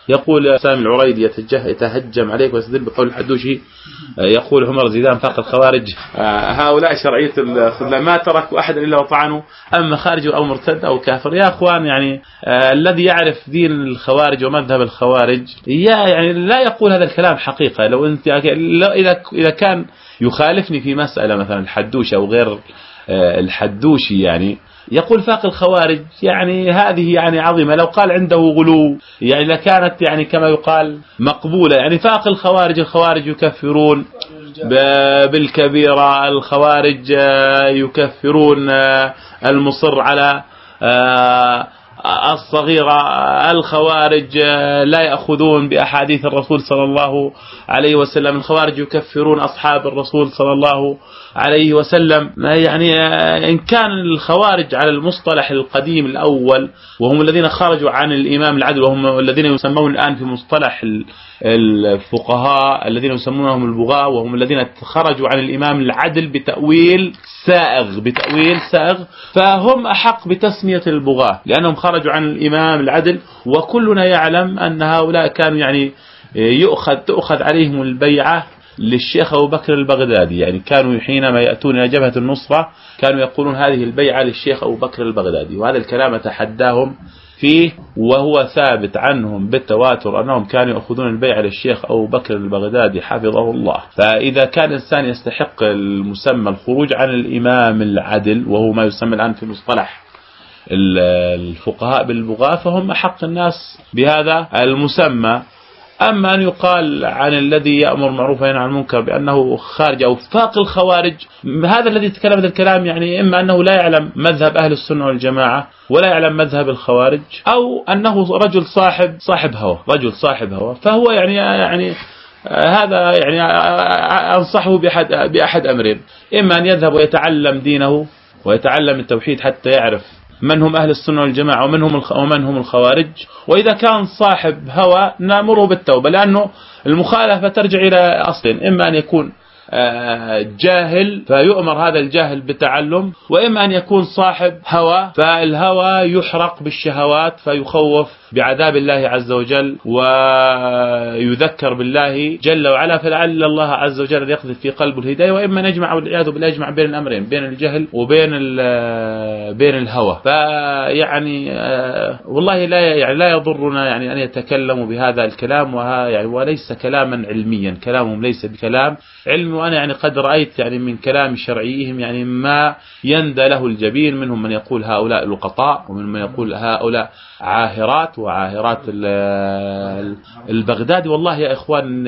يقول سامي العريدي يتهجم عليك ويستدل بقول الحدوشي، يقول عمر زيدان فاق الخوارج. هؤلاء شرعية الخذلان ما تركوا أحد إلا وطعنوا، أما خارج أو مرتد أو كافر. يا أخوان يعني الذي يعرف دين الخوارج ومذهب الخوارج يعني لا يقول هذا الكلام حقيقة. لو أنت إذا كان يخالفني في مسألة مثلا الحدوشي أو غير الحدوشي يعني يقول فاق الخوارج، يعني هذه يعني عظيمة. لو قال عنده غلو يعني لكانت يعني كما يقال مقبولة. يعني فاق الخوارج يكفرون بالكبيرة، الخوارج يكفرون المصر على الصغيرة، الخوارج لا يأخذون بأحاديث الرسول صلى الله عليه وسلم، الخوارج يكفرون أصحاب الرسول صلى الله عليه وسلم. يعني إن كان الخوارج على المصطلح القديم الأول وهم الذين خرجوا عن الإمام العدل، وهم الذين يسمون الآن في مصطلح الفقهاء الذين يسمونهم البغاة، وهم الذين خرجوا عن الإمام العدل بتأويل سائغ، فهم أحق بتسمية البغاة لأنهم خرجوا عن الإمام العدل. وكلنا يعلم أن هؤلاء كانوا يعني تؤخذ عليهم البيعة للشيخ أبو بكر البغدادي. يعني كانوا حينما يأتون إلى جبهة النصرة كانوا يقولون هذه البيعة للشيخ أبو بكر البغدادي، وهذا الكلام أتحداهم فيه، وهو ثابت عنهم بالتواتر أنهم كانوا يأخذون البيعة للشيخ أبو بكر البغدادي حفظه الله. فإذا كان إنسان يستحق المسمى الخروج عن الإمام العدل، وهو ما يسمى الآن في مصطلح الفقهاء بالبغاة، فهم أحق الناس بهذا المسمى. أما أن يقال عن الذي يأمر معروفا وينهى عن المنكر بأنه خارج أو فاق الخوارج، هذا الذي يتكلم هذا الكلام يعني إما أنه لا يعلم مذهب أهل السنة والجماعة ولا يعلم مذهب الخوارج، أو أنه رجل صاحب هوى. فهو يعني هذا يعني أنصحه بأحد أمرين: إما أن يذهب ويتعلم دينه ويتعلم التوحيد حتى يعرف من هم أهل السنة والجماعة ومن هم الخوارج، وإذا كان صاحب هوى نأمره بالتوبة، لأنه المخالفة ترجع إلى أصل: إما أن يكون جاهل فيؤمر هذا الجاهل بالتعلم، وإما أن يكون صاحب هوى فالهوى يحرق بالشهوات فيخوف بعذاب الله عز وجل ويذكر بالله جل وعلا، فلعل الله عز وجل يقذف في قلبه الهداية. وإما نجمع والعياذ بالله يجمع بين الأمرين، بين الجهل وبين الهوى. فيعني والله لا يضرنا يعني أن يتكلموا بهذا الكلام، وليس كلاما علميا، كلامهم ليس بكلام علمي. وأنا يعني قد رأيت يعني من كلام شرعيهم يعني ما يندى له الجبين، منهم من يقول هؤلاء لقطاء، ومن من يقول هؤلاء عاهرات وعاهرات البغدادي. والله يا إخوان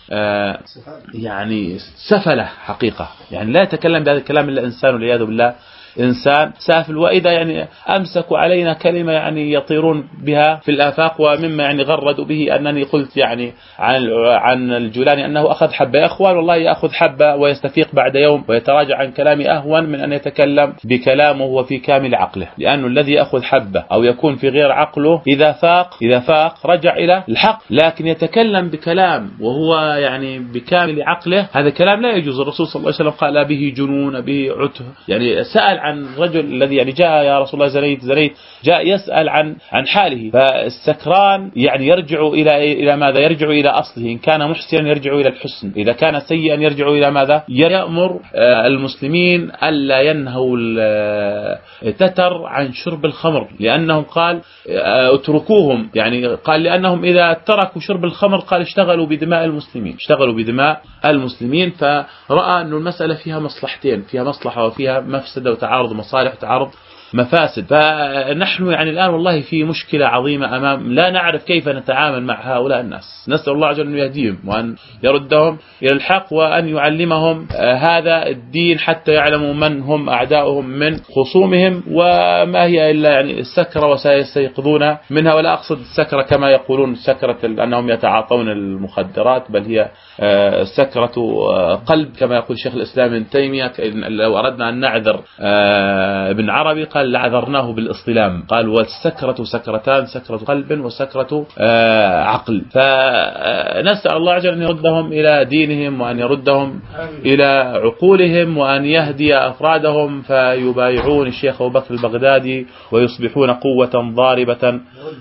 يعني سفله حقيقة، يعني لا يتكلم بهذا الكلام إلا إنسان والعياذ بالله إنسان سافل. وإذا يعني أمسكوا علينا كلمة يعني يطيرون بها في الآفاق، ومما يعني غردوا به أنني قلت يعني عن الجولاني أنه أخذ حبة. يا أخوان والله يأخذ حبة ويستفيق بعد يوم ويتراجع عن كلامي أهون من أن يتكلم بكلامه وفي كامل عقله، لأنه الذي يأخذ حبة أو يكون في غير عقله إذا فاق رجع إلى الحق، لكن يتكلم بكلام وهو يعني بكامل عقله، هذا كلام لا يجوز. الرسول صلى الله عليه وسلم قال به جنون به عته. يعني سأل عن رجل الذي يعني جاء يا رسول الله زنيت، جاء يسأل عن حاله. فالسكران يعني يرجع إلى ماذا؟ يرجع إلى أصله. إن كان محسنا يرجع إلى الحسن، إذا كان سيئا يرجع إلى ماذا؟ يأمر المسلمين ألا ينهوا التتر عن شرب الخمر، لأنهم قال اتركوهم، يعني قال لأنهم إذا تركوا شرب الخمر قال اشتغلوا بدماء المسلمين. فرأى أن المسألة فيها مصلحتين، فيها مصلحة وفيها مفسدة وتعارض مصالح وتعارض مفاسد. فنحن يعني الآن والله في مشكلة عظيمة لا نعرف كيف نتعامل مع هؤلاء الناس. نسأل الله عز وجل أن يهديهم وأن يردهم إلى الحق وأن يعلمهم هذا الدين حتى يعلموا من هم أعداؤهم من خصومهم، وما هي إلا يعني السكرة وسيستيقظون منها. ولا أقصد السكرة كما يقولون سكرة أنهم يتعاطون المخدرات، بل هي سكرة قلب كما يقول شيخ الإسلام ابن تيمية. لو أردنا أن نعذر ابن عربي قال لعذرناه بالاصطلام، قال والسكرة سكرتان: سكرة قلب وسكرة عقل. فنسأل الله عز وجل أن يردهم إلى دينهم وأن يردهم إلى عقولهم وأن يهدي أفرادهم فيبايعون الشيخ أبو بكر البغدادي ويصبحون قوة ضاربة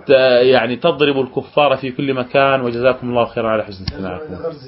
يعني تضرب الكفار في كل مكان. وجزاكم الله خيرا على حسن استماعكم.